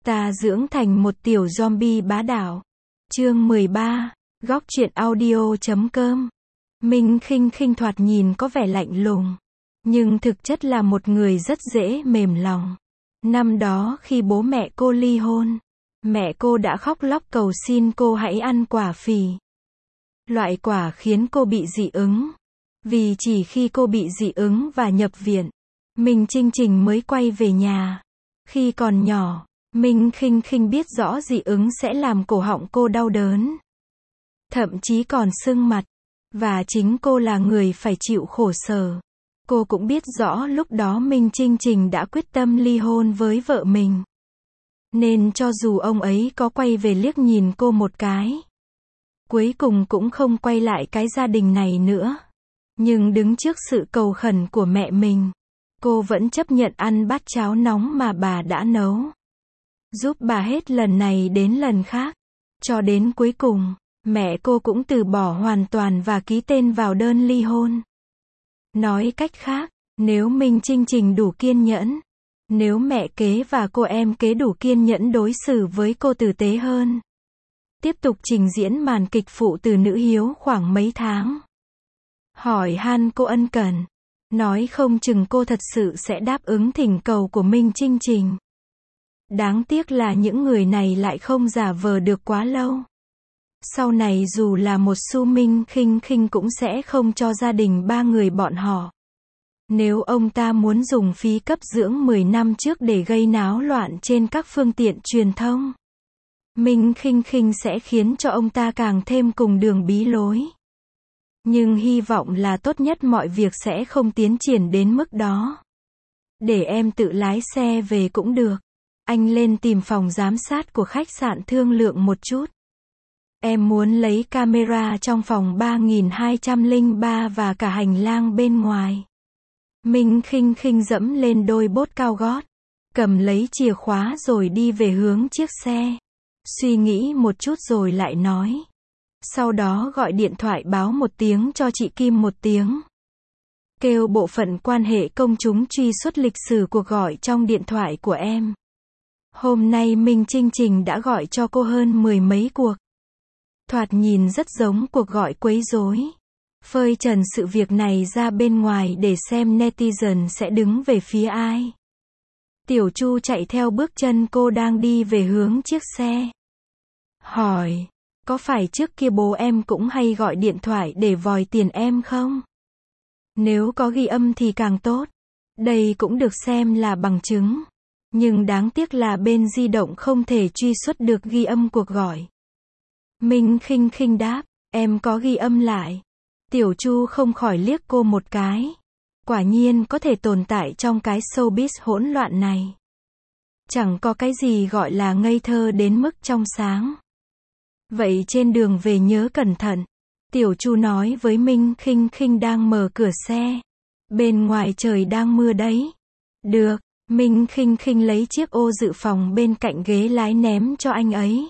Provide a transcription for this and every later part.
Ta dưỡng thành một tiểu zombie bá đạo. Chương 13, góc truyện audio.com. Minh Khinh Khinh thoạt nhìn có vẻ lạnh lùng, nhưng thực chất là một người rất dễ mềm lòng. Năm đó khi bố mẹ cô ly hôn, mẹ cô đã khóc lóc cầu xin cô hãy ăn quả phì. Loại quả khiến cô bị dị ứng. Vì chỉ khi cô bị dị ứng và nhập viện, Minh Trinh Trình mới quay về nhà. Khi còn nhỏ, Minh Khinh Khinh biết rõ dị ứng sẽ làm cổ họng cô đau đớn, thậm chí còn sưng mặt, và chính cô là người phải chịu khổ sở. Cô cũng biết rõ lúc đó Minh Trinh Trình đã quyết tâm ly hôn với vợ mình. Nên cho dù ông ấy có quay về liếc nhìn cô một cái, cuối cùng cũng không quay lại cái gia đình này nữa. Nhưng đứng trước sự cầu khẩn của mẹ mình, cô vẫn chấp nhận ăn bát cháo nóng mà bà đã nấu, giúp bà hết lần này đến lần khác. Cho đến cuối cùng, mẹ cô cũng từ bỏ hoàn toàn và ký tên vào đơn ly hôn. Nói cách khác, nếu Minh Trinh Trình đủ kiên nhẫn, nếu mẹ kế và cô em kế đủ kiên nhẫn đối xử với cô tử tế hơn, tiếp tục trình diễn màn kịch phụ từ nữ hiếu khoảng mấy tháng, hỏi han cô ân cần, nói không chừng cô thật sự sẽ đáp ứng thỉnh cầu của Minh Trinh Trình. Đáng tiếc là những người này lại không giả vờ được quá lâu. Sau này dù là một xu Minh Khinh Khinh cũng sẽ không cho gia đình ba người bọn họ. Nếu ông ta muốn dùng phí cấp dưỡng 10 năm trước để gây náo loạn trên các phương tiện truyền thông, Minh Khinh Khinh sẽ khiến cho ông ta càng thêm cùng đường bí lối. Nhưng hy vọng là tốt nhất mọi việc sẽ không tiến triển đến mức đó. Để em tự lái xe về cũng được. Anh lên tìm phòng giám sát của khách sạn thương lượng một chút. Em muốn lấy camera trong phòng 3203 và cả hành lang bên ngoài. Minh Khinh Khinh dẫm lên đôi bốt cao gót, cầm lấy chìa khóa rồi đi về hướng chiếc xe. Suy nghĩ một chút rồi lại nói. Sau đó gọi điện thoại báo một tiếng cho chị Kim một tiếng. Kêu bộ phận quan hệ công chúng truy xuất lịch sử cuộc gọi trong điện thoại của em. Hôm nay Minh Trinh Trình đã gọi cho cô hơn 10 mấy cuộc. Thoạt nhìn rất giống cuộc gọi quấy rối. Phơi trần sự việc này ra bên ngoài để xem netizen sẽ đứng về phía ai. Tiểu Chu chạy theo bước chân cô đang đi về hướng chiếc xe. Hỏi, có phải trước kia bố em cũng hay gọi điện thoại để vòi tiền em không? Nếu có ghi âm thì càng tốt. Đây cũng được xem là bằng chứng. Nhưng đáng tiếc là bên di động không thể truy xuất được ghi âm cuộc gọi. Minh Khinh Khinh đáp, em có ghi âm lại. Tiểu Chu không khỏi liếc cô một cái. Quả nhiên có thể tồn tại trong cái showbiz hỗn loạn này. Chẳng có cái gì gọi là ngây thơ đến mức trong sáng. Vậy trên đường về nhớ cẩn thận. Tiểu Chu nói với Minh Khinh Khinh đang mở cửa xe. Bên ngoài trời đang mưa đấy. Được. Minh Khinh Khinh lấy chiếc ô dự phòng bên cạnh ghế lái ném cho anh ấy.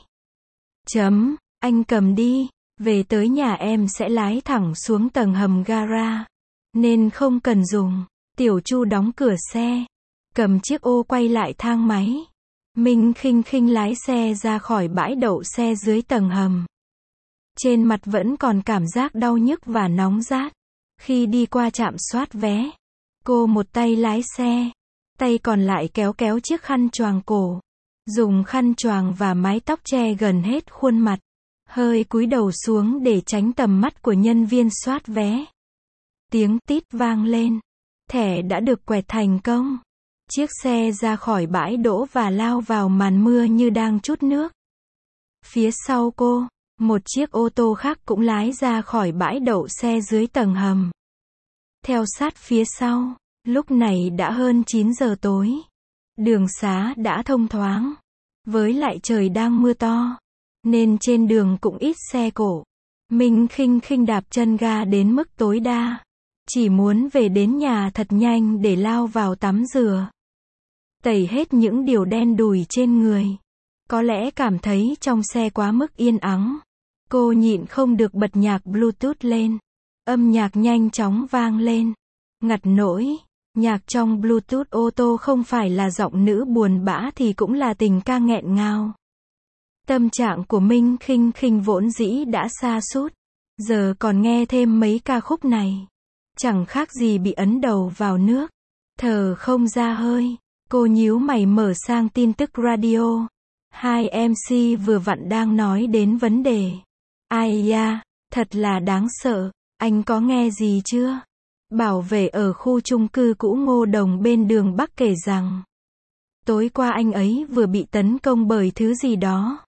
Anh cầm đi, về tới nhà em sẽ lái thẳng xuống tầng hầm gara, nên không cần dùng. Tiểu Chu đóng cửa xe, cầm chiếc ô quay lại thang máy. Minh Khinh Khinh lái xe ra khỏi bãi đậu xe dưới tầng hầm. Trên mặt vẫn còn cảm giác đau nhức và nóng rát. Khi đi qua trạm soát vé, cô một tay lái xe, tay còn lại kéo kéo chiếc khăn choàng cổ. Dùng khăn choàng và mái tóc che gần hết khuôn mặt. Hơi cúi đầu xuống để tránh tầm mắt của nhân viên soát vé. Tiếng tít vang lên. Thẻ đã được quẹt thành công. Chiếc xe ra khỏi bãi đỗ và lao vào màn mưa như đang trút nước. Phía sau cô, một chiếc ô tô khác cũng lái ra khỏi bãi đậu xe dưới tầng hầm. Theo sát phía sau. Lúc này đã hơn 9 giờ tối. Đường xá đã thông thoáng. Với lại trời đang mưa to, nên trên đường cũng ít xe cộ. Minh Khinh Khinh đạp chân ga đến mức tối đa. Chỉ muốn về đến nhà thật nhanh để lao vào tắm rửa. Tẩy hết những điều đen đủi trên người. Có lẽ cảm thấy trong xe quá mức yên ắng. Cô nhịn không được bật nhạc Bluetooth lên. Âm nhạc nhanh chóng vang lên. Ngặt nỗi, Nhạc trong Bluetooth ô tô không phải là giọng nữ buồn bã thì cũng là tình ca nghẹn ngào. Tâm trạng của Minh Khinh Khinh vốn dĩ đã sa sút, giờ còn nghe thêm mấy ca khúc này, chẳng khác gì bị ấn đầu vào nước, thở không ra hơi. Cô nhíu mày mở sang tin tức radio. Hai MC vừa vặn đang nói đến vấn đề. Ai da, thật là đáng sợ, anh có nghe gì chưa? Bảo vệ ở khu chung cư cũ Ngô Đồng bên đường Bắc kể rằng, tối qua anh ấy vừa bị tấn công bởi thứ gì đó,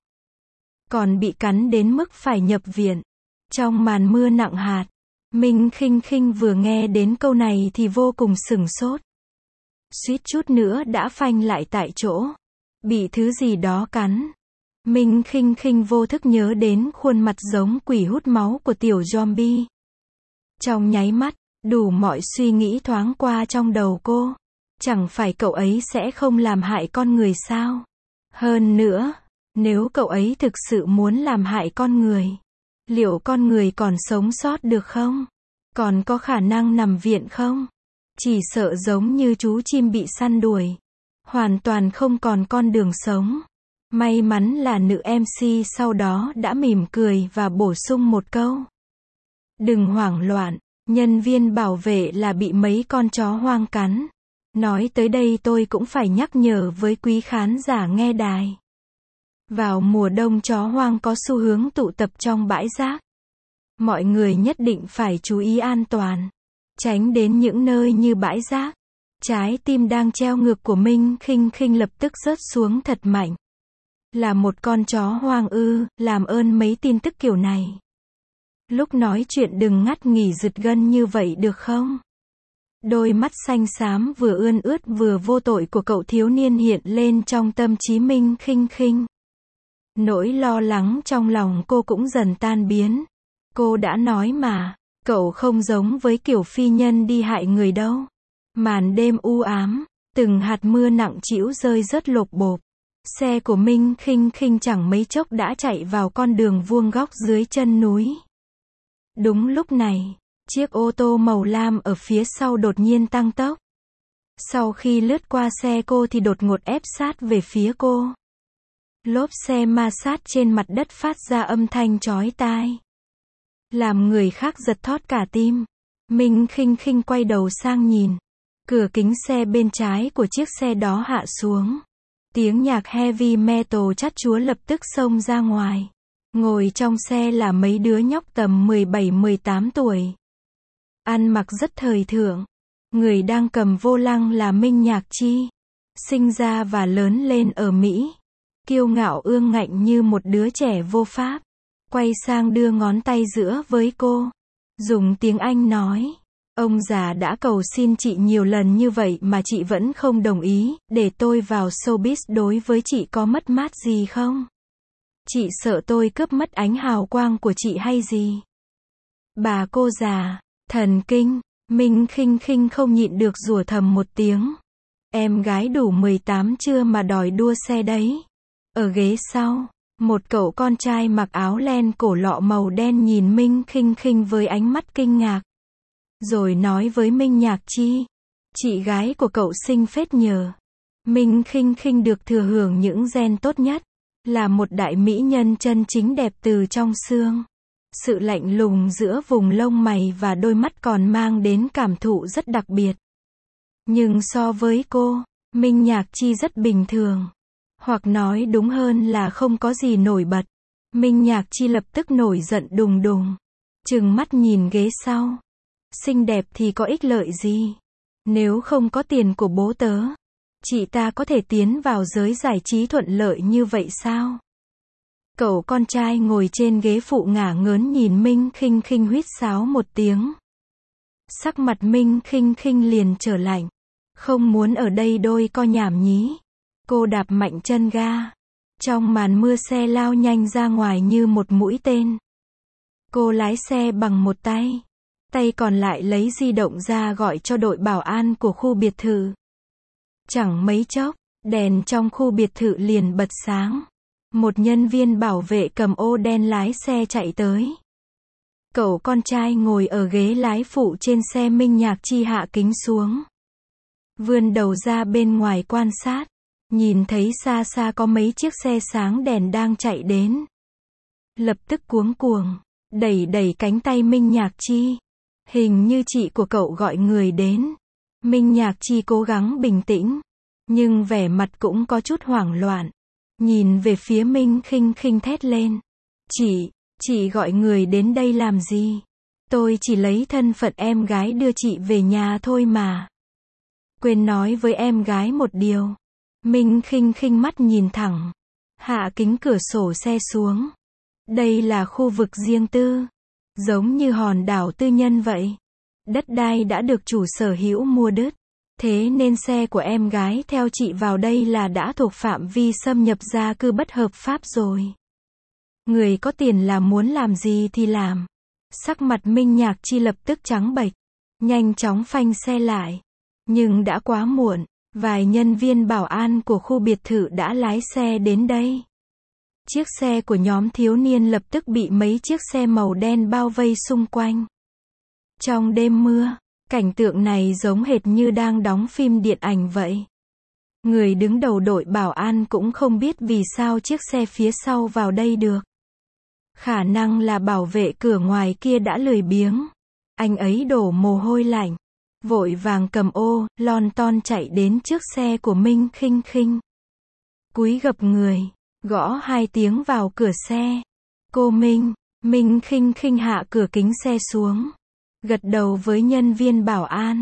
còn bị cắn đến mức phải nhập viện. Trong màn mưa nặng hạt, Minh Khinh Khinh vừa nghe đến câu này thì vô cùng sửng sốt. Suýt chút nữa đã phanh lại tại chỗ. Bị thứ gì đó cắn. Minh Khinh Khinh vô thức nhớ đến khuôn mặt giống quỷ hút máu của tiểu zombie. Trong nháy mắt, đủ mọi suy nghĩ thoáng qua trong đầu cô. Chẳng phải cậu ấy sẽ không làm hại con người sao? Hơn nữa, nếu cậu ấy thực sự muốn làm hại con người, liệu con người còn sống sót được không? Còn có khả năng nằm viện không? Chỉ sợ giống như chú chim bị săn đuổi, hoàn toàn không còn con đường sống. May mắn là nữ MC sau đó đã mỉm cười và bổ sung một câu. Đừng hoảng loạn, nhân viên bảo vệ là bị mấy con chó hoang cắn. Nói tới đây tôi cũng phải nhắc nhở với quý khán giả nghe đài. Vào mùa đông chó hoang có xu hướng tụ tập trong bãi rác. Mọi người nhất định phải chú ý an toàn, tránh đến những nơi như bãi rác. Trái tim đang treo ngược của Minh Khinh Khinh lập tức rớt xuống thật mạnh. Là một con chó hoang ư? Làm ơn mấy tin tức kiểu này, lúc nói chuyện đừng ngắt nghỉ giật gân như vậy được không? Đôi mắt xanh xám vừa ươn ướt vừa vô tội của cậu thiếu niên hiện lên trong tâm trí Minh Khinh Khinh. Nỗi lo lắng trong lòng cô cũng dần tan biến. Cô đã nói mà, cậu không giống với kiểu phi nhân đi hại người đâu. Màn đêm u ám, từng hạt mưa nặng trĩu rơi rớt lộp bộp. Xe của Minh Khinh Khinh chẳng mấy chốc đã chạy vào con đường vuông góc dưới chân núi. Đúng lúc này, chiếc ô tô màu lam ở phía sau đột nhiên tăng tốc. Sau khi lướt qua xe cô thì đột ngột ép sát về phía cô. Lốp xe ma sát trên mặt đất phát ra âm thanh chói tai, làm người khác giật thót cả tim. Minh Khinh Khinh quay đầu sang nhìn. Cửa kính xe bên trái của chiếc xe đó hạ xuống. Tiếng nhạc heavy metal chát chúa lập tức xông ra ngoài. Ngồi trong xe là mấy đứa nhóc tầm 17-18 tuổi. Ăn mặc rất thời thượng. Người đang cầm vô lăng là Minh Nhạc Chi. Sinh ra và lớn lên ở Mỹ. Kiêu ngạo ương ngạnh như một đứa trẻ vô pháp. Quay sang đưa ngón tay giữa với cô. Dùng tiếng Anh nói. Ông già đã cầu xin chị nhiều lần như vậy mà chị vẫn không đồng ý, để tôi vào showbiz đối với chị có mất mát gì không? Chị sợ tôi cướp mất ánh hào quang của chị hay gì? Bà cô già, thần kinh. Minh Khinh Khinh không nhịn được rủa thầm một tiếng. Em gái đủ 18 chưa mà đòi đua xe đấy. Ở ghế sau, một cậu con trai mặc áo len cổ lọ màu đen nhìn Minh Khinh Khinh với ánh mắt kinh ngạc. Rồi nói với Minh Nhạc Chi, chị gái của cậu xinh phết nhờ. Minh Khinh Khinh được thừa hưởng những gen tốt nhất, là một đại mỹ nhân chân chính đẹp từ trong xương. Sự lạnh lùng giữa vùng lông mày và đôi mắt còn mang đến cảm thụ rất đặc biệt. Nhưng so với cô, Minh Nhạc Chi rất bình thường. Hoặc nói đúng hơn là không có gì nổi bật. Minh Nhạc Chi lập tức nổi giận đùng đùng. Trừng mắt nhìn ghế sau. Xinh đẹp thì có ích lợi gì? Nếu không có tiền của bố tớ, chị ta có thể tiến vào giới giải trí thuận lợi như vậy sao? Cậu con trai ngồi trên ghế phụ ngả ngớn nhìn Minh Khinh Khinh huýt sáo một tiếng. Sắc mặt Minh Khinh Khinh liền trở lạnh. Không muốn ở đây đôi co nhảm nhí. Cô đạp mạnh chân ga. Trong màn mưa xe lao nhanh ra ngoài như một mũi tên. Cô lái xe bằng một tay. Tay còn lại lấy di động ra gọi cho đội bảo an của khu biệt thự. Chẳng mấy chốc, đèn trong khu biệt thự liền bật sáng. Một nhân viên bảo vệ cầm ô đen lái xe chạy tới. Cậu con trai ngồi ở ghế lái phụ trên xe Minh Nhạc Chi hạ kính xuống. vươn đầu ra bên ngoài quan sát, nhìn thấy xa xa có mấy chiếc xe sáng đèn đang chạy đến. Lập tức cuống cuồng, đẩy đẩy cánh tay Minh Nhạc Chi. Hình như chị của cậu gọi người đến. Minh Nhạc Chi cố gắng bình tĩnh, nhưng vẻ mặt cũng có chút hoảng loạn. Nhìn về phía Minh Khinh Khinh thét lên. Chị gọi người đến đây làm gì? Tôi chỉ lấy thân phận em gái đưa chị về nhà thôi mà. Quên nói với em gái một điều. Minh Khinh Khinh mắt nhìn thẳng, hạ kính cửa sổ xe xuống. Đây là khu vực riêng tư, giống như hòn đảo tư nhân vậy. Đất đai đã được chủ sở hữu mua đứt. Thế nên xe của em gái theo chị vào đây là đã thuộc phạm vi xâm nhập gia cư bất hợp pháp rồi. Người có tiền là muốn làm gì thì làm. Sắc mặt Minh Nhạc Chi lập tức trắng bệch, nhanh chóng phanh xe lại. Nhưng đã quá muộn, vài nhân viên bảo an của khu biệt thự đã lái xe đến đây. Chiếc xe của nhóm thiếu niên lập tức bị mấy chiếc xe màu đen bao vây xung quanh. Trong đêm mưa, cảnh tượng này giống hệt như đang đóng phim điện ảnh vậy. Người đứng đầu đội bảo an cũng không biết vì sao chiếc xe phía sau vào đây được. Khả năng là bảo vệ cửa ngoài kia đã lười biếng. Anh ấy đổ mồ hôi lạnh, vội vàng cầm ô, lon ton chạy đến trước xe của Minh Khinh Khinh. Cúi gập người, gõ 2 tiếng vào cửa xe. Cô Minh. Minh Khinh Khinh hạ cửa kính xe xuống, gật đầu với nhân viên bảo an.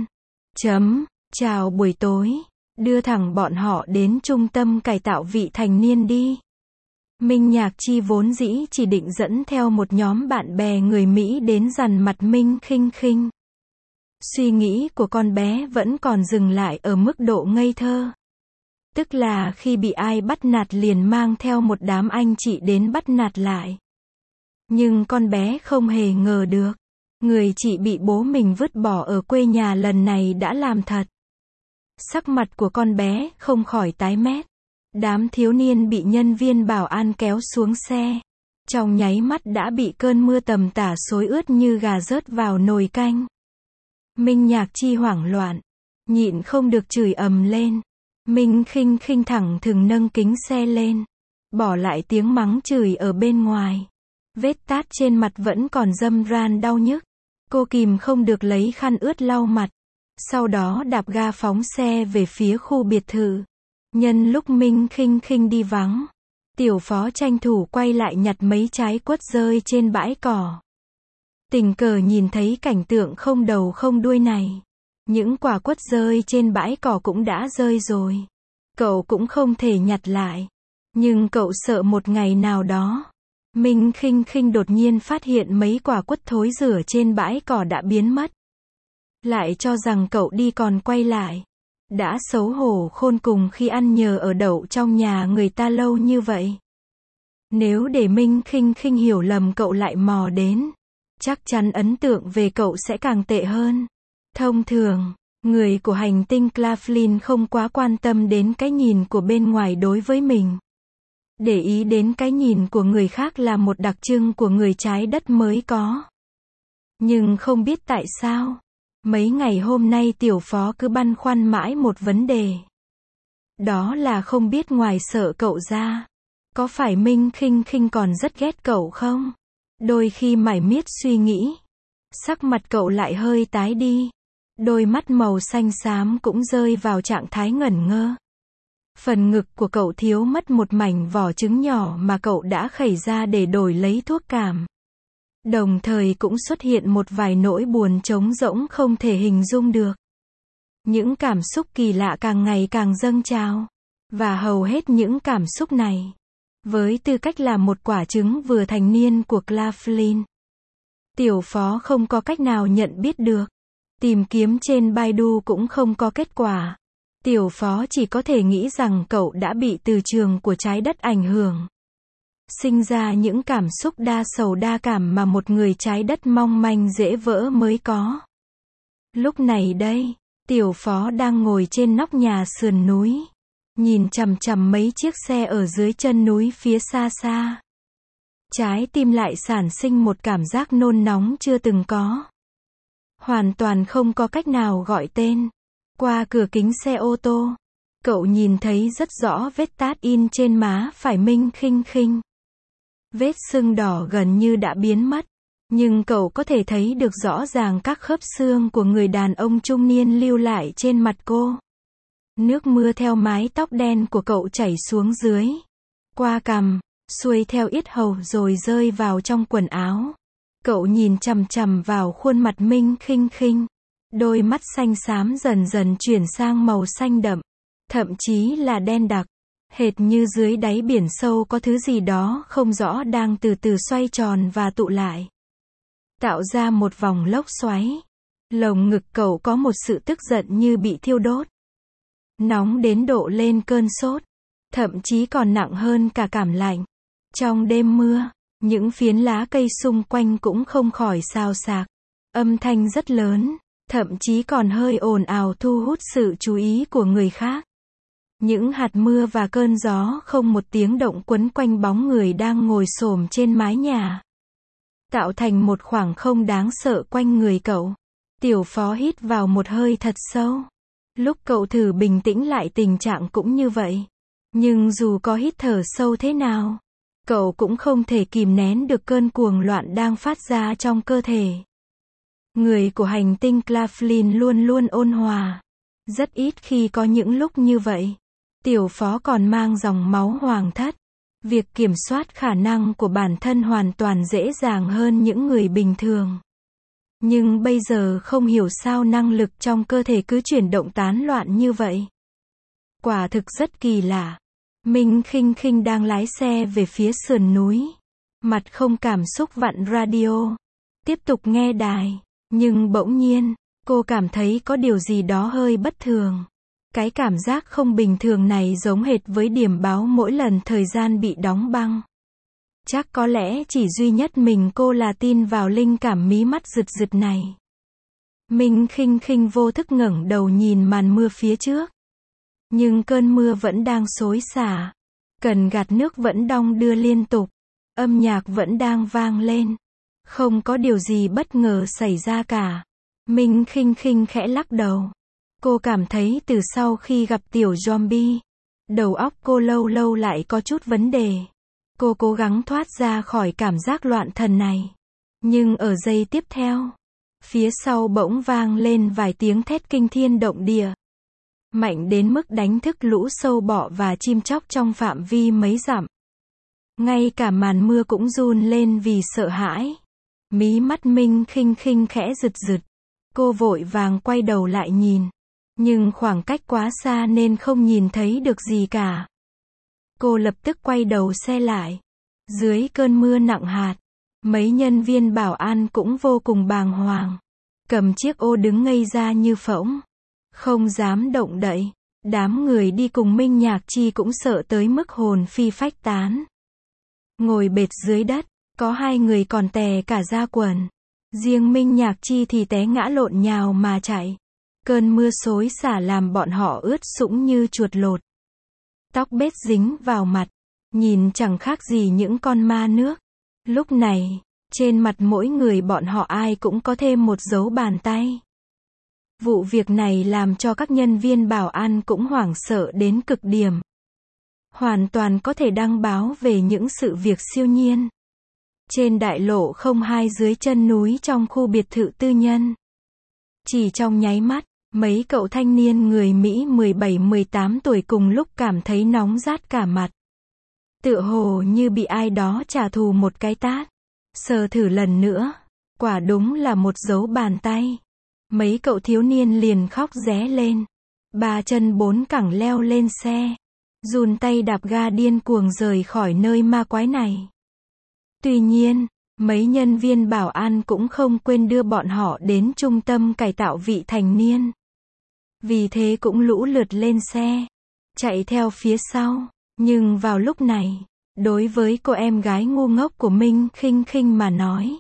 Chào buổi tối, đưa thẳng bọn họ đến trung tâm cải tạo vị thành niên đi. Minh Nhạc Chi vốn dĩ chỉ định dẫn theo một nhóm bạn bè người Mỹ đến dằn mặt Minh Khinh Khinh. Suy nghĩ của con bé vẫn còn dừng lại ở mức độ ngây thơ. Tức là khi bị ai bắt nạt liền mang theo một đám anh chị đến bắt nạt lại. Nhưng con bé không hề ngờ được, người chị bị bố mình vứt bỏ ở quê nhà lần này đã làm thật. Sắc mặt của con bé không khỏi tái mét. Đám thiếu niên bị nhân viên bảo an kéo xuống xe, trong nháy mắt đã bị cơn mưa tầm tả xối ướt như gà rớt vào nồi canh. Minh Nhạc Chi hoảng loạn, nhịn không được chửi ầm lên. Minh Khinh Khinh thẳng thừng nâng kính xe lên, bỏ lại tiếng mắng chửi ở bên ngoài. Vết tát trên mặt vẫn còn râm ran đau nhức. Cô kìm không được lấy khăn ướt lau mặt, sau đó đạp ga phóng xe về phía khu biệt thự. Nhân lúc Minh Khinh Khinh đi vắng, Tiểu Phó tranh thủ quay lại nhặt mấy trái quất rơi trên bãi cỏ. Tình cờ nhìn thấy cảnh tượng không đầu không đuôi này. Những quả quất rơi trên bãi cỏ cũng đã rơi rồi. Cậu cũng không thể nhặt lại. Nhưng cậu sợ một ngày nào đó, Minh Khinh Khinh đột nhiên phát hiện mấy quả quất thối rữa trên bãi cỏ đã biến mất. Lại cho rằng cậu đi còn quay lại. Đã xấu hổ khôn cùng khi ăn nhờ ở đậu trong nhà người ta lâu như vậy. Nếu để Minh Khinh Khinh hiểu lầm cậu lại mò đến, chắc chắn ấn tượng về cậu sẽ càng tệ hơn. Thông thường, người của hành tinh Claflin không quá quan tâm đến cái nhìn của bên ngoài đối với mình. Để ý đến cái nhìn của người khác là một đặc trưng của người trái đất mới có. Nhưng không biết tại sao, mấy ngày hôm nay Tiểu Phó cứ băn khoăn mãi một vấn đề. Đó là không biết ngoài sợ cậu ra, có phải Minh Khinh Khinh còn rất ghét cậu không? Đôi khi mải miết suy nghĩ, sắc mặt cậu lại hơi tái đi. Đôi mắt màu xanh xám cũng rơi vào trạng thái ngẩn ngơ. Phần ngực của cậu thiếu mất một mảnh vỏ trứng nhỏ mà cậu đã khẩy ra để đổi lấy thuốc cảm. Đồng thời cũng xuất hiện một vài nỗi buồn trống rỗng không thể hình dung được. Những cảm xúc kỳ lạ càng ngày càng dâng trào. Và hầu hết những cảm xúc này, với tư cách là một quả trứng vừa thành niên của Claflin, Tiểu Phó không có cách nào nhận biết được. Tìm kiếm trên Baidu cũng không có kết quả. Tiểu Phó chỉ có thể nghĩ rằng cậu đã bị từ trường của trái đất ảnh hưởng, sinh ra những cảm xúc đa sầu đa cảm mà một người trái đất mong manh dễ vỡ mới có. Lúc này đây, Tiểu Phó đang ngồi trên nóc nhà sườn núi, nhìn chằm chằm mấy chiếc xe ở dưới chân núi phía xa xa. Trái tim lại sản sinh một cảm giác nôn nóng chưa từng có. Hoàn toàn không có cách nào gọi tên. Qua cửa kính xe ô tô, cậu nhìn thấy rất rõ vết tát in trên má phải Minh Khinh Khinh. Vết sưng đỏ gần như đã biến mất, nhưng cậu có thể thấy được rõ ràng các khớp xương của người đàn ông trung niên lưu lại trên mặt cô. Nước mưa theo mái tóc đen của cậu chảy xuống dưới, qua cằm, xuôi theo yết hầu rồi rơi vào trong quần áo. Cậu nhìn chằm chằm vào khuôn mặt Minh Khinh Khinh. Đôi mắt xanh xám dần dần chuyển sang màu xanh đậm, thậm chí là đen đặc, hệt như dưới đáy biển sâu có thứ gì đó không rõ đang từ từ xoay tròn và tụ lại, tạo ra một vòng lốc xoáy. Lồng ngực cậu có một sự tức giận như bị thiêu đốt, nóng đến độ lên cơn sốt, thậm chí còn nặng hơn cả cảm lạnh. Trong đêm mưa, những phiến lá cây xung quanh cũng không khỏi xào xạc, âm thanh rất lớn, thậm chí còn hơi ồn ào thu hút sự chú ý của người khác. Những hạt mưa và cơn gió không một tiếng động quấn quanh bóng người đang ngồi xổm trên mái nhà, tạo thành một khoảng không đáng sợ quanh người cậu. Tiểu Phó hít vào một hơi thật sâu. Lúc cậu thử bình tĩnh lại tình trạng cũng như vậy. Nhưng dù có hít thở sâu thế nào, cậu cũng không thể kìm nén được cơn cuồng loạn đang phát ra trong cơ thể. Người của hành tinh Claflin luôn luôn ôn hòa. Rất ít khi có những lúc như vậy. Tiểu Phó còn mang dòng máu hoàng thất. Việc kiểm soát khả năng của bản thân hoàn toàn dễ dàng hơn những người bình thường. Nhưng bây giờ không hiểu sao năng lực trong cơ thể cứ chuyển động tán loạn như vậy. Quả thực rất kỳ lạ. Minh Khinh Khinh đang lái xe về phía sườn núi. Mặt không cảm xúc vặn radio. Tiếp tục nghe đài. Nhưng bỗng nhiên, cô cảm thấy có điều gì đó hơi bất thường. Cái cảm giác không bình thường này giống hệt với điểm báo mỗi lần thời gian bị đóng băng. Chắc có lẽ chỉ duy nhất mình cô là tin vào linh cảm mí mắt rực rực này. Minh Khinh Khinh vô thức ngẩng đầu nhìn màn mưa phía trước. Nhưng cơn mưa vẫn đang xối xả. Cần gạt nước vẫn đong đưa liên tục. Âm nhạc vẫn đang vang lên. Không có điều gì bất ngờ xảy ra cả. Minh Khinh Khinh khẽ lắc đầu. Cô cảm thấy từ sau khi gặp tiểu zombie, đầu óc cô lâu lâu lại có chút vấn đề. Cô cố gắng thoát ra khỏi cảm giác loạn thần này. Nhưng ở giây tiếp theo, phía sau bỗng vang lên vài tiếng thét kinh thiên động địa. Mạnh đến mức đánh thức lũ sâu bọ và chim chóc trong phạm vi mấy dặm. Ngay cả màn mưa cũng run lên vì sợ hãi. Mí mắt Minh Khinh Khinh khẽ giật giật. Cô vội vàng quay đầu lại nhìn. Nhưng khoảng cách quá xa nên không nhìn thấy được gì cả. Cô lập tức quay đầu xe lại. Dưới cơn mưa nặng hạt, mấy nhân viên bảo an cũng vô cùng bàng hoàng. Cầm chiếc ô đứng ngây ra như phỗng. Không dám động đậy. Đám người đi cùng Minh Nhạc Chi cũng sợ tới mức hồn phi phách tán. Ngồi bệt dưới đất, có hai người còn tè cả da quần. Riêng Minh Nhạc Chi thì té ngã lộn nhào mà chạy. Cơn mưa xối xả làm bọn họ ướt sũng như chuột lột. Tóc bết dính vào mặt, nhìn chẳng khác gì những con ma nước. Lúc này, trên mặt mỗi người bọn họ ai cũng có thêm một dấu bàn tay. Vụ việc này làm cho các nhân viên bảo an cũng hoảng sợ đến cực điểm. Hoàn toàn có thể đăng báo về những sự việc siêu nhiên. Trên đại lộ 02 dưới chân núi trong khu biệt thự tư nhân. Chỉ trong nháy mắt, mấy cậu thanh niên người Mỹ 17-18 tuổi cùng lúc cảm thấy nóng rát cả mặt. Tựa hồ như bị ai đó trả thù một cái tát. Sờ thử lần nữa. Quả đúng là một dấu bàn tay. Mấy cậu thiếu niên liền khóc ré lên. Ba chân bốn cẳng leo lên xe. Dùn tay đạp ga điên cuồng rời khỏi nơi ma quái này. Tuy nhiên, mấy nhân viên bảo an cũng không quên đưa bọn họ đến trung tâm cải tạo vị thành niên. Vì thế cũng lũ lượt lên xe, chạy theo phía sau. Nhưng vào lúc này, đối với cô em gái ngu ngốc của Minh Khinh Khinh mà nói,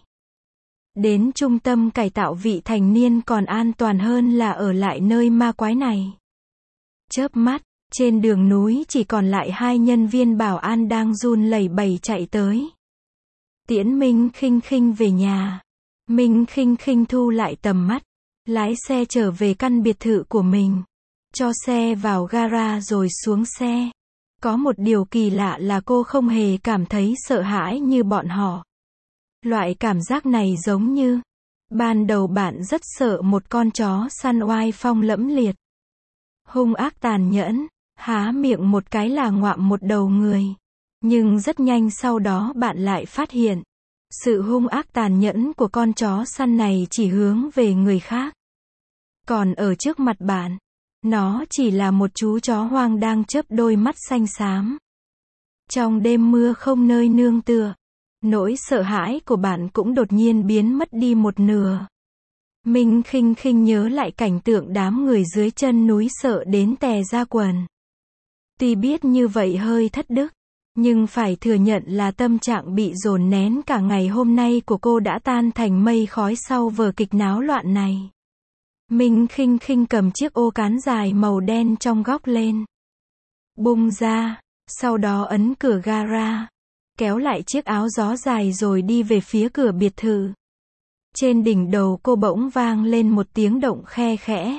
đến trung tâm cải tạo vị thành niên còn an toàn hơn là ở lại nơi ma quái này. Chớp mắt, trên đường núi chỉ còn lại hai nhân viên bảo an đang run lẩy bẩy chạy tới. Tiễn Minh Khinh Khinh về nhà. Minh Khinh Khinh thu lại tầm mắt, lái xe trở về căn biệt thự của mình, cho xe vào gara rồi xuống xe. Có một điều kỳ lạ là cô không hề cảm thấy sợ hãi như bọn họ. Loại cảm giác này giống như, ban đầu bạn rất sợ một con chó săn oai phong lẫm liệt, hung ác tàn nhẫn, há miệng một cái là ngoạm một đầu người. Nhưng rất nhanh sau đó bạn lại phát hiện, sự hung ác tàn nhẫn của con chó săn này chỉ hướng về người khác. Còn ở trước mặt bạn, nó chỉ là một chú chó hoang đang chớp đôi mắt xanh xám. Trong đêm mưa không nơi nương tựa, nỗi sợ hãi của bạn cũng đột nhiên biến mất đi một nửa. Minh Khinh Khinh nhớ lại cảnh tượng đám người dưới chân núi sợ đến tè ra quần. Tuy biết như vậy hơi thất đức, nhưng phải thừa nhận là tâm trạng bị dồn nén cả ngày hôm nay của cô đã tan thành mây khói sau vở kịch náo loạn này. Minh Khinh Khinh cầm chiếc ô cán dài màu đen trong góc lên, bung ra, sau đó ấn cửa gara, kéo lại chiếc áo gió dài rồi đi về phía cửa biệt thự. Trên đỉnh đầu cô bỗng vang lên một tiếng động khe khẽ.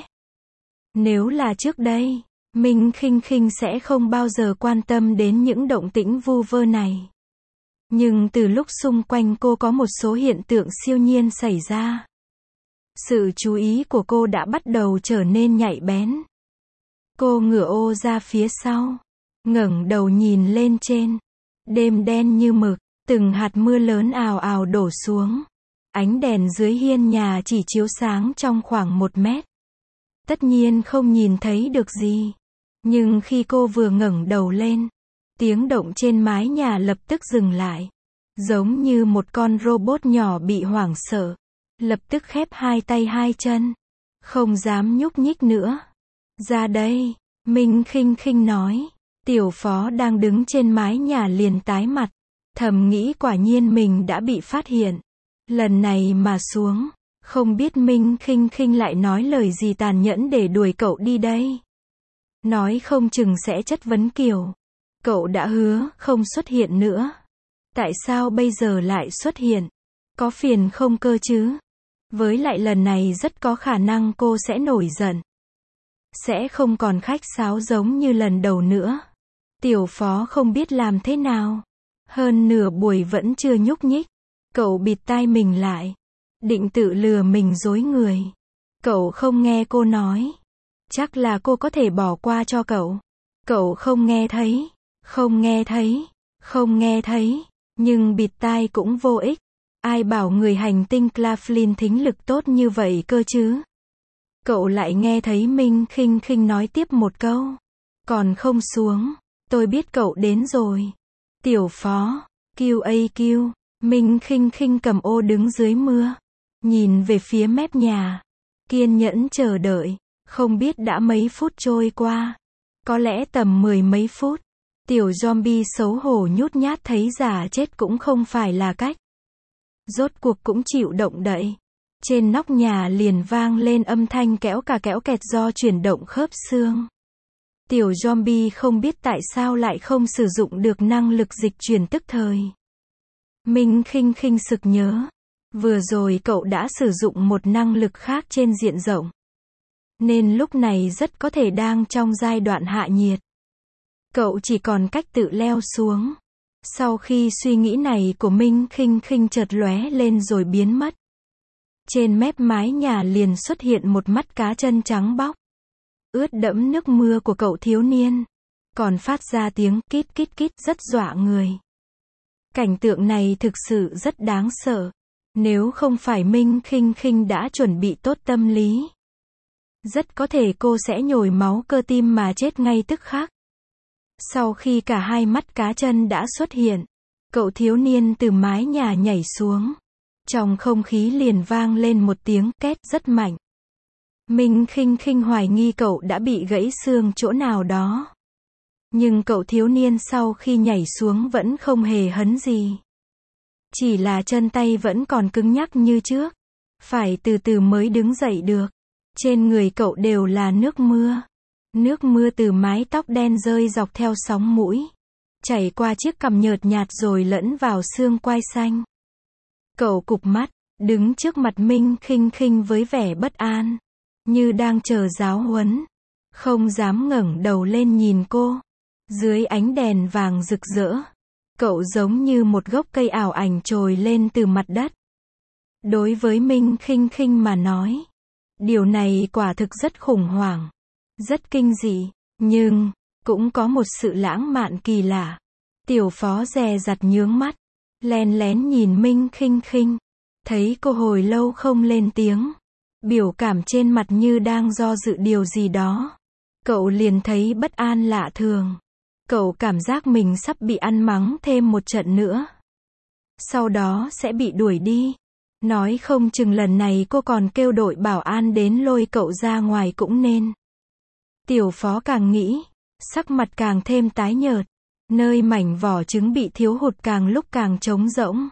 Nếu là trước đây, Minh Khinh Khinh sẽ không bao giờ quan tâm đến những động tĩnh vu vơ này. Nhưng từ lúc xung quanh cô có một số hiện tượng siêu nhiên xảy ra, sự chú ý của cô đã bắt đầu trở nên nhạy bén. Cô ngửa ô ra phía sau, ngẩng đầu nhìn lên trên. Đêm đen như mực, từng hạt mưa lớn ào ào đổ xuống. Ánh đèn dưới hiên nhà chỉ chiếu sáng trong khoảng 1 mét. Tất nhiên không nhìn thấy được gì. Nhưng khi cô vừa ngẩng đầu lên, tiếng động trên mái nhà lập tức dừng lại. Giống như một con robot nhỏ bị hoảng sợ, lập tức khép hai tay hai chân, không dám nhúc nhích nữa. Ra đây, Minh Khinh Khinh nói. Tiểu Phó đang đứng trên mái nhà liền tái mặt, thầm nghĩ quả nhiên mình đã bị phát hiện. Lần này mà xuống, không biết Minh Khinh Khinh lại nói lời gì tàn nhẫn để đuổi cậu đi đây. Nói không chừng sẽ chất vấn kiểu, cậu đã hứa không xuất hiện nữa, tại sao bây giờ lại xuất hiện? Có phiền không cơ chứ? Với lại lần này rất có khả năng cô sẽ nổi giận, sẽ không còn khách sáo giống như lần đầu nữa. Tiểu Phó không biết làm thế nào, hơn nửa buổi vẫn chưa nhúc nhích. Cậu bịt tai mình lại, định tự lừa mình dối người. Cậu không nghe cô nói, chắc là cô có thể bỏ qua cho cậu. Cậu không nghe thấy, không nghe thấy, không nghe thấy, nhưng bịt tai cũng vô ích. Ai bảo người hành tinh Claflin thính lực tốt như vậy cơ chứ? Cậu lại nghe thấy Minh Khinh Khinh nói tiếp một câu, còn không xuống, tôi biết cậu đến rồi. Tiểu Phó, QAQ. Minh Khinh Khinh cầm ô đứng dưới mưa, nhìn về phía mép nhà, kiên nhẫn chờ đợi. Không biết đã mấy phút trôi qua, có lẽ tầm 10 mấy phút. Tiểu zombie xấu hổ nhút nhát thấy giả chết cũng không phải là cách. Rốt cuộc cũng chịu động đậy. Trên nóc nhà liền vang lên âm thanh kéo cả kéo kẹt do chuyển động khớp xương. Tiểu zombie không biết tại sao lại không sử dụng được năng lực dịch chuyển tức thời. Minh Khinh Khinh sực nhớ, vừa rồi cậu đã sử dụng một năng lực khác trên diện rộng, nên lúc này rất có thể đang trong giai đoạn hạ nhiệt. Cậu chỉ còn cách tự leo xuống. Sau khi suy nghĩ này của Minh Khinh Khinh chợt lóe lên rồi biến mất, trên mép mái nhà liền xuất hiện một mắt cá chân trắng bóc, ướt đẫm nước mưa của cậu thiếu niên, còn phát ra tiếng kít kít kít rất dọa người. Cảnh tượng này thực sự rất đáng sợ. Nếu không phải Minh Khinh Khinh đã chuẩn bị tốt tâm lý, rất có thể cô sẽ nhồi máu cơ tim mà chết ngay tức khắc. Sau khi cả hai mắt cá chân đã xuất hiện, cậu thiếu niên từ mái nhà nhảy xuống. Trong không khí liền vang lên một tiếng két rất mạnh. Minh Khinh Khinh hoài nghi cậu đã bị gãy xương chỗ nào đó. Nhưng cậu thiếu niên sau khi nhảy xuống vẫn không hề hấn gì. Chỉ là chân tay vẫn còn cứng nhắc như trước. Phải từ từ mới đứng dậy được. Trên người cậu đều là nước mưa. Nước mưa từ mái tóc đen rơi dọc theo sóng mũi, chảy qua chiếc cằm nhợt nhạt rồi lẫn vào xương quai xanh. Cậu cụp mắt, đứng trước mặt Minh Khinh Khinh với vẻ bất an, như đang chờ giáo huấn, không dám ngẩng đầu lên nhìn cô. Dưới ánh đèn vàng rực rỡ, cậu giống như một gốc cây ảo ảnh trồi lên từ mặt đất. Đối với Minh Khinh Khinh mà nói, điều này quả thực rất khủng hoảng, rất kinh dị, nhưng cũng có một sự lãng mạn kỳ lạ. Tiểu Phó dè dặt nhướng mắt, len lén nhìn Minh Khinh Khinh, thấy cô hồi lâu không lên tiếng, biểu cảm trên mặt như đang do dự điều gì đó. Cậu liền thấy bất an lạ thường. Cậu cảm giác mình sắp bị ăn mắng thêm một trận nữa. Sau đó sẽ bị đuổi đi. Nói không chừng lần này cô còn kêu đội bảo an đến lôi cậu ra ngoài cũng nên. Tiểu Phó càng nghĩ, sắc mặt càng thêm tái nhợt. Nơi mảnh vỏ trứng bị thiếu hụt càng lúc càng trống rỗng.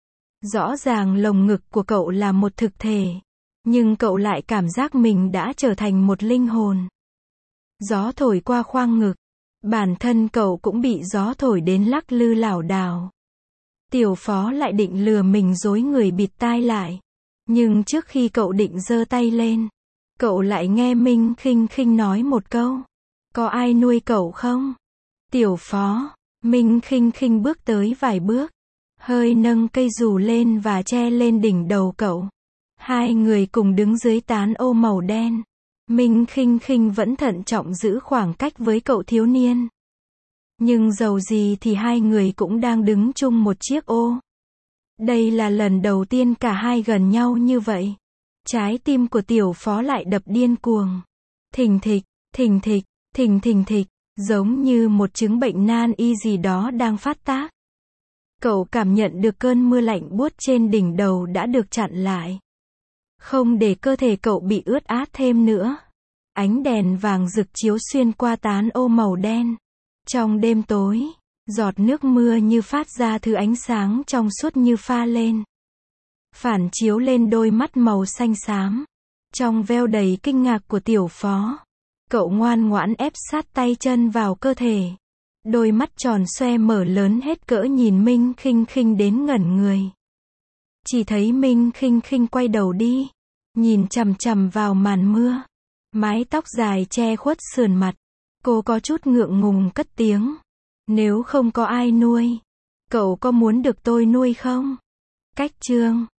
Rõ ràng lồng ngực của cậu là một thực thể, nhưng cậu lại cảm giác mình đã trở thành một linh hồn. Gió thổi qua khoang ngực, bản thân cậu cũng bị gió thổi đến lắc lư lảo đảo. Tiểu Phó lại định lừa mình dối người bịt tai lại. Nhưng trước khi cậu định giơ tay lên, cậu lại nghe Minh Khinh Khinh nói một câu. Có ai nuôi cậu không? Tiểu Phó, Minh Khinh Khinh bước tới vài bước, hơi nâng cây dù lên và che lên đỉnh đầu cậu. Hai người cùng đứng dưới tán ô màu đen. Minh Khinh Khinh vẫn thận trọng giữ khoảng cách với cậu thiếu niên. Nhưng dầu gì thì hai người cũng đang đứng chung một chiếc ô. Đây là lần đầu tiên cả hai gần nhau như vậy. Trái tim của Tiểu Phó lại đập điên cuồng. Thình thịch, thình thịch, thình thình thịch, giống như một chứng bệnh nan y gì đó đang phát tác. Cậu cảm nhận được cơn mưa lạnh buốt trên đỉnh đầu đã được chặn lại, không để cơ thể cậu bị ướt át thêm nữa. Ánh đèn vàng rực chiếu xuyên qua tán ô màu đen. Trong đêm tối, giọt nước mưa như phát ra thứ ánh sáng trong suốt như pha lên, phản chiếu lên đôi mắt màu xanh xám. Trong veo đầy kinh ngạc của Tiểu Phó, cậu ngoan ngoãn ép sát tay chân vào cơ thể. Đôi mắt tròn xoe mở lớn hết cỡ nhìn Minh Khinh Khinh đến ngẩn người. Chỉ thấy Minh Khinh Khinh quay đầu đi, nhìn chằm chằm vào màn mưa. Mái tóc dài che khuất sườn mặt. Cô có chút ngượng ngùng cất tiếng. Nếu không có ai nuôi, cậu có muốn được tôi nuôi không? Cách chương